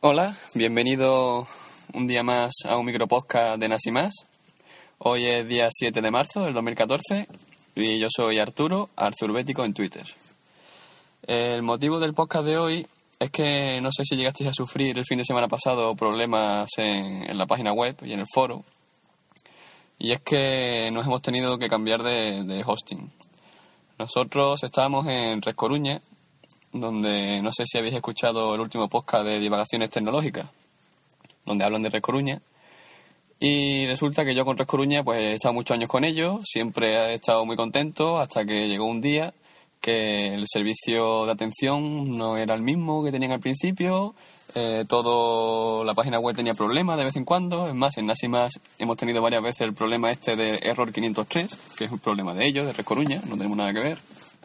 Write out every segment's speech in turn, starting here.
Hola, bienvenido un día más a un micropodcast de Nas y Más. Hoy es día 7 de marzo del 2014 y yo soy Arturo, Arzurbético en Twitter. El motivo del podcast de hoy es que no sé si llegasteis a sufrir el fin de semana pasado problemas en la página web y en el foro. Y es que nos hemos tenido que cambiar de hosting. Nosotros estábamos en Red Coruña, donde no sé si habéis escuchado el último podcast de divagaciones tecnológicas, donde hablan de Red Coruña. Y resulta que yo con Red Coruña pues he estado muchos años con ellos, siempre he estado muy contento hasta que llegó un día que el servicio de atención no era el mismo que tenían al principio. La página web tenía problemas de vez en cuando. Es más, en Nas y Más hemos tenido varias veces el problema este de Error 503, que es un problema de ellos, de Red Coruña, no tenemos nada que ver.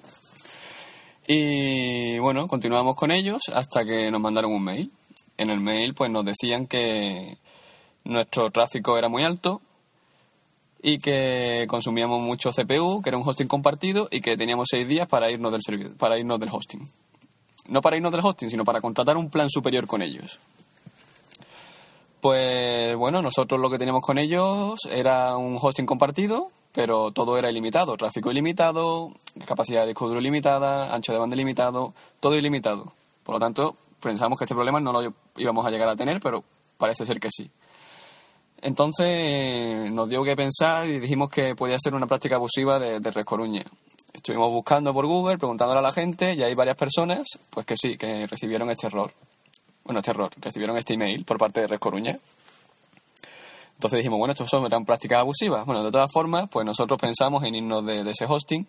Y bueno, continuamos con ellos hasta que nos mandaron un mail. En el mail pues nos decían que nuestro tráfico era muy alto y que consumíamos mucho CPU, que era un hosting compartido y que teníamos 6 días para irnos del servidor, para irnos del hosting. No para irnos del hosting, sino para contratar un plan superior con ellos. Pues bueno, nosotros lo que teníamos con ellos era un hosting compartido, pero todo era ilimitado, tráfico ilimitado, capacidad de disco duro ilimitada, ancho de banda ilimitado, todo ilimitado. Por lo tanto, pensamos que este problema no lo íbamos a llegar a tener, pero parece ser que sí. Entonces nos dio que pensar y dijimos que podía ser una práctica abusiva de Red Coruña. Estuvimos buscando por Google, preguntándole a la gente, y hay varias personas pues que sí, que recibieron este error. Recibieron este email por parte de Red Coruña. Entonces dijimos, bueno, estos eran prácticas abusivas. Bueno, de todas formas, pues nosotros pensamos en irnos de ese hosting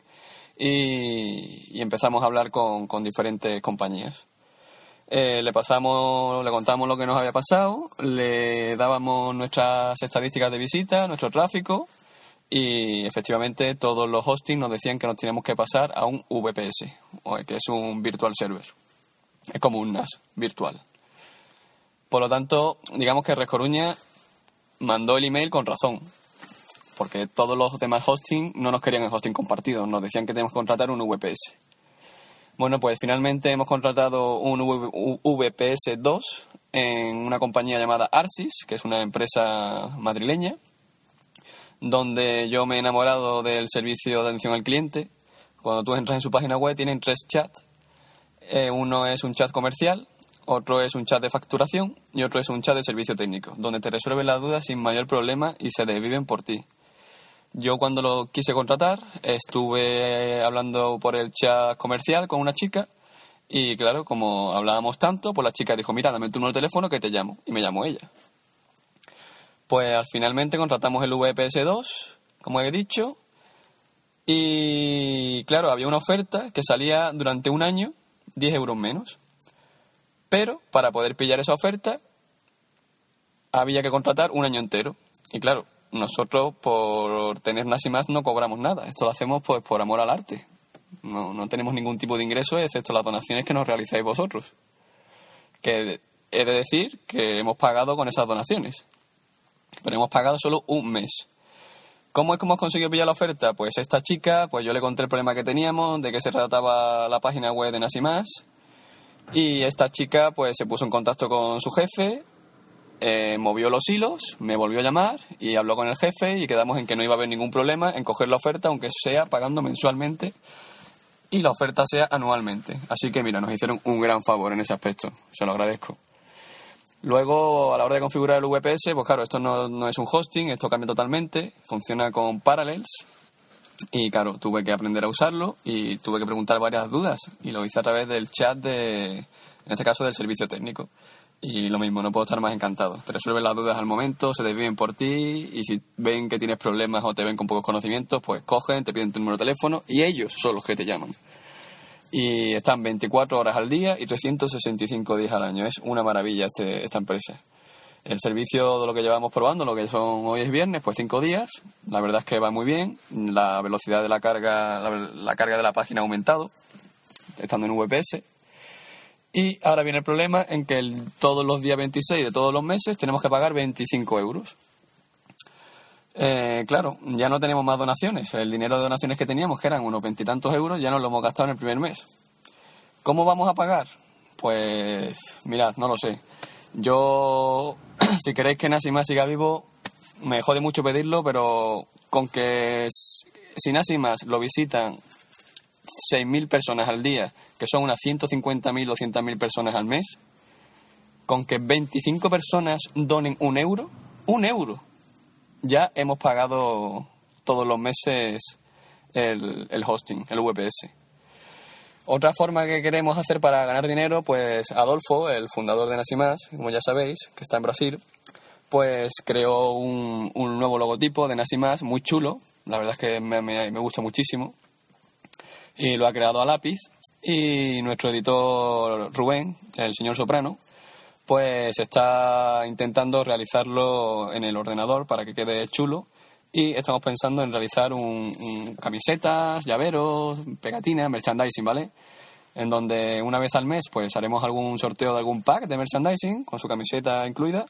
y empezamos a hablar con diferentes compañías. Le contamos lo que nos había pasado, le dábamos nuestras estadísticas de visita, nuestro tráfico, y efectivamente todos los hostings nos decían que nos teníamos que pasar a un VPS, que es un virtual server. Es como un NAS virtual. Por lo tanto, digamos que Red Coruña mandó el email con razón, porque todos los demás hosting no nos querían el hosting compartido, nos decían que teníamos que contratar un VPS. Bueno, pues finalmente hemos contratado un VPS 2 en una compañía llamada Arsys, que es una empresa madrileña, donde yo me he enamorado del servicio de atención al cliente. Cuando tú entras en su página web tienen 3 chats. Uno es un chat comercial, otro es un chat de facturación y otro es un chat de servicio técnico, donde te resuelven las dudas sin mayor problema y se desviven por ti. Yo cuando lo quise contratar estuve hablando por el chat comercial con una chica y claro, como hablábamos tanto, pues la chica dijo, mira, dame tu número de teléfono que te llamo, y me llamó ella. Pues finalmente contratamos el VPS 2, como he dicho, y claro, había una oferta que salía durante un año 10 euros menos. Pero para poder pillar esa oferta había que contratar un año entero. Y claro, nosotros por tener Nas y Más no cobramos nada. Esto lo hacemos pues por amor al arte. No tenemos ningún tipo de ingreso excepto las donaciones que nos realizáis vosotros. Que he de decir que hemos pagado con esas donaciones. Pero hemos pagado solo un mes. ¿Cómo es que hemos conseguido pillar la oferta? Pues esta chica, pues yo le conté el problema que teníamos, de que se trataba la página web de Nas y Más. Y esta chica pues se puso en contacto con su jefe, movió los hilos, me volvió a llamar y habló con el jefe y quedamos en que no iba a haber ningún problema en coger la oferta, aunque sea pagando mensualmente y la oferta sea anualmente. Así que mira, nos hicieron un gran favor en ese aspecto, se lo agradezco. Luego, a la hora de configurar el VPS, pues claro, esto no es un hosting, esto cambia totalmente, funciona con Parallels. Y claro, tuve que aprender a usarlo y tuve que preguntar varias dudas. Y lo hice a través del chat en este caso del servicio técnico. Y lo mismo, no puedo estar más encantado. Te resuelven las dudas al momento, se desviven por ti. Y si ven que tienes problemas o te ven con pocos conocimientos, pues cogen, te piden tu número de teléfono y ellos son los que te llaman. Y están 24 horas al día y 365 días al año. Es una maravilla esta empresa. El servicio de lo que llevamos probando, lo que son hoy es viernes, pues 5 días. La verdad es que va muy bien. La velocidad de la carga de la página ha aumentado, estando en VPS. Y ahora viene el problema en que todos los días 26 de todos los meses tenemos que pagar 25 euros. Claro, ya no tenemos más donaciones. El dinero de donaciones que teníamos, que eran unos 20 y tantos euros, ya nos lo hemos gastado en el primer mes. ¿Cómo vamos a pagar? Pues mirad, no lo sé. Yo, si queréis que Nasima siga vivo, me jode mucho pedirlo, pero con que si Nasima lo visitan 6.000 personas al día, que son unas 150.000 o 200.000 personas al mes, con que 25 personas donen un euro, ya hemos pagado todos los meses el hosting, el VPS. Otra forma que queremos hacer para ganar dinero, pues Adolfo, el fundador de Nasima, como ya sabéis, que está en Brasil, pues creó un nuevo logotipo de Nasima muy chulo. La verdad es que me gusta muchísimo. Y lo ha creado a lápiz. Y nuestro editor Rubén, el señor Soprano, pues está intentando realizarlo en el ordenador para que quede chulo. Y estamos pensando en realizar camisetas, llaveros, pegatinas, merchandising, ¿vale? En donde una vez al mes pues haremos algún sorteo de algún pack de merchandising con su camiseta incluida.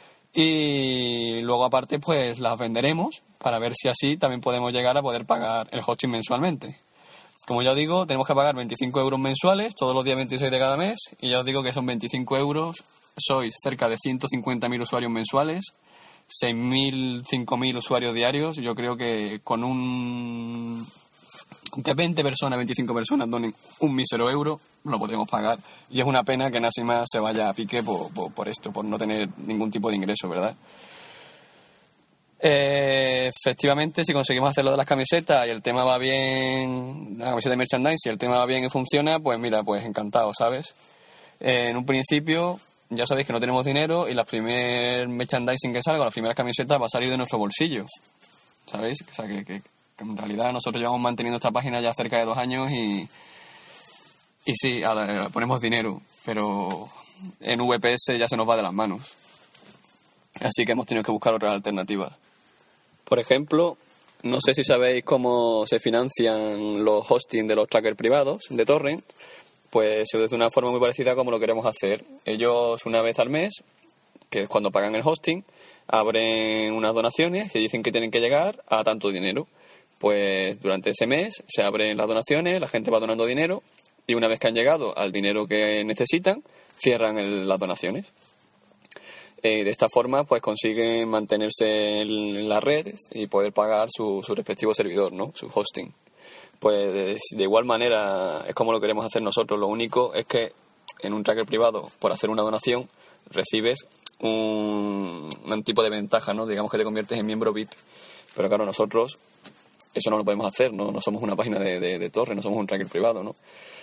Y luego aparte pues las venderemos para ver si así también podemos llegar a poder pagar el hosting mensualmente. Como ya os digo, tenemos que pagar 25 euros mensuales todos los días 26 de cada mes. Y ya os digo que son 25 euros, sois cerca de 150.000 usuarios mensuales, 6.000, 5.000 usuarios diarios. Yo creo que con que 20 personas, 25 personas donen un mísero euro, lo podemos pagar. Y es una pena que Nasima se vaya a pique por esto, por no tener ningún tipo de ingreso, ¿verdad? Efectivamente, si conseguimos hacer lo de las camisetas y el tema va bien, la camiseta de merchandising, si el tema va bien y funciona, pues mira, pues encantado, ¿sabes? En un principio, ya sabéis que no tenemos dinero y la primer merchandising que salga, las primeras camisetas, va a salir de nuestro bolsillo, ¿sabéis? O sea, que en realidad nosotros llevamos manteniendo esta página ya cerca de 2 años y sí, ahora ponemos dinero, pero en VPS ya se nos va de las manos. Así que hemos tenido que buscar otras alternativas. Por ejemplo, no sé si sabéis cómo se financian los hosting de los trackers privados de torrent, pues es de una forma muy parecida a como lo queremos hacer. Ellos una vez al mes, que es cuando pagan el hosting, abren unas donaciones y dicen que tienen que llegar a tanto dinero. Pues durante ese mes se abren las donaciones, la gente va donando dinero y una vez que han llegado al dinero que necesitan, cierran las donaciones. De esta forma pues consiguen mantenerse en la red y poder pagar su respectivo servidor, ¿no? Su hosting. Pues de igual manera es como lo queremos hacer nosotros. Lo único es que en un tracker privado, por hacer una donación, recibes un tipo de ventaja, ¿no? Digamos que te conviertes en miembro VIP. Pero claro, nosotros eso no lo podemos hacer, ¿no? No somos una página de torre, no somos un tracker privado, ¿no?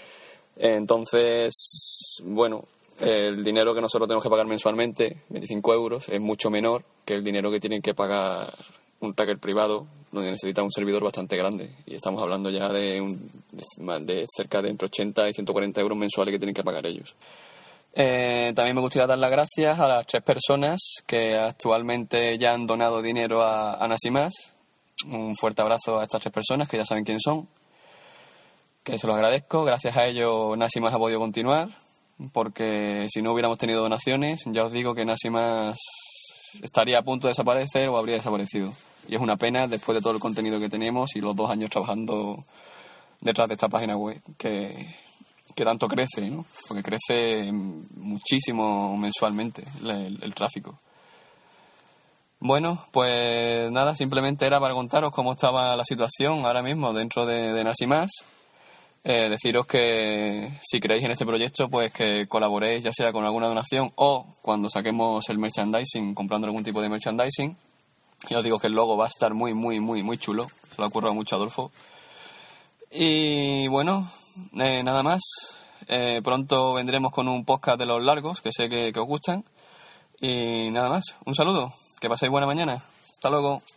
Entonces, bueno, el dinero que nosotros tenemos que pagar mensualmente, 25 euros, es mucho menor que el dinero que tienen que pagar un tracker privado, donde necesita un servidor bastante grande. Y estamos hablando ya de cerca de entre 80 y 140 euros mensuales que tienen que pagar ellos. También me gustaría dar las gracias a las 3 personas que actualmente ya han donado dinero a Nasima. Un fuerte abrazo a estas 3 personas, que ya saben quiénes son, que se los agradezco. Gracias a ellos Nasima ha podido continuar, porque si no hubiéramos tenido donaciones, ya os digo que Nasima estaría a punto de desaparecer o habría desaparecido. Y es una pena después de todo el contenido que tenemos y los 2 años trabajando detrás de esta página web, que tanto crece, ¿no? Porque crece muchísimo mensualmente el tráfico. Bueno, pues nada, simplemente era para contaros cómo estaba la situación ahora mismo dentro de Nasima. Deciros que si creéis en este proyecto, pues que colaboréis ya sea con alguna donación o cuando saquemos el merchandising, comprando algún tipo de merchandising. Ya os digo que el logo va a estar muy, muy, muy, muy chulo. Se lo ha currado mucho a Adolfo. Y bueno, nada más. Pronto vendremos con un podcast de los largos, que sé que os gustan. Y nada más. Un saludo. Que paséis buena mañana. Hasta luego.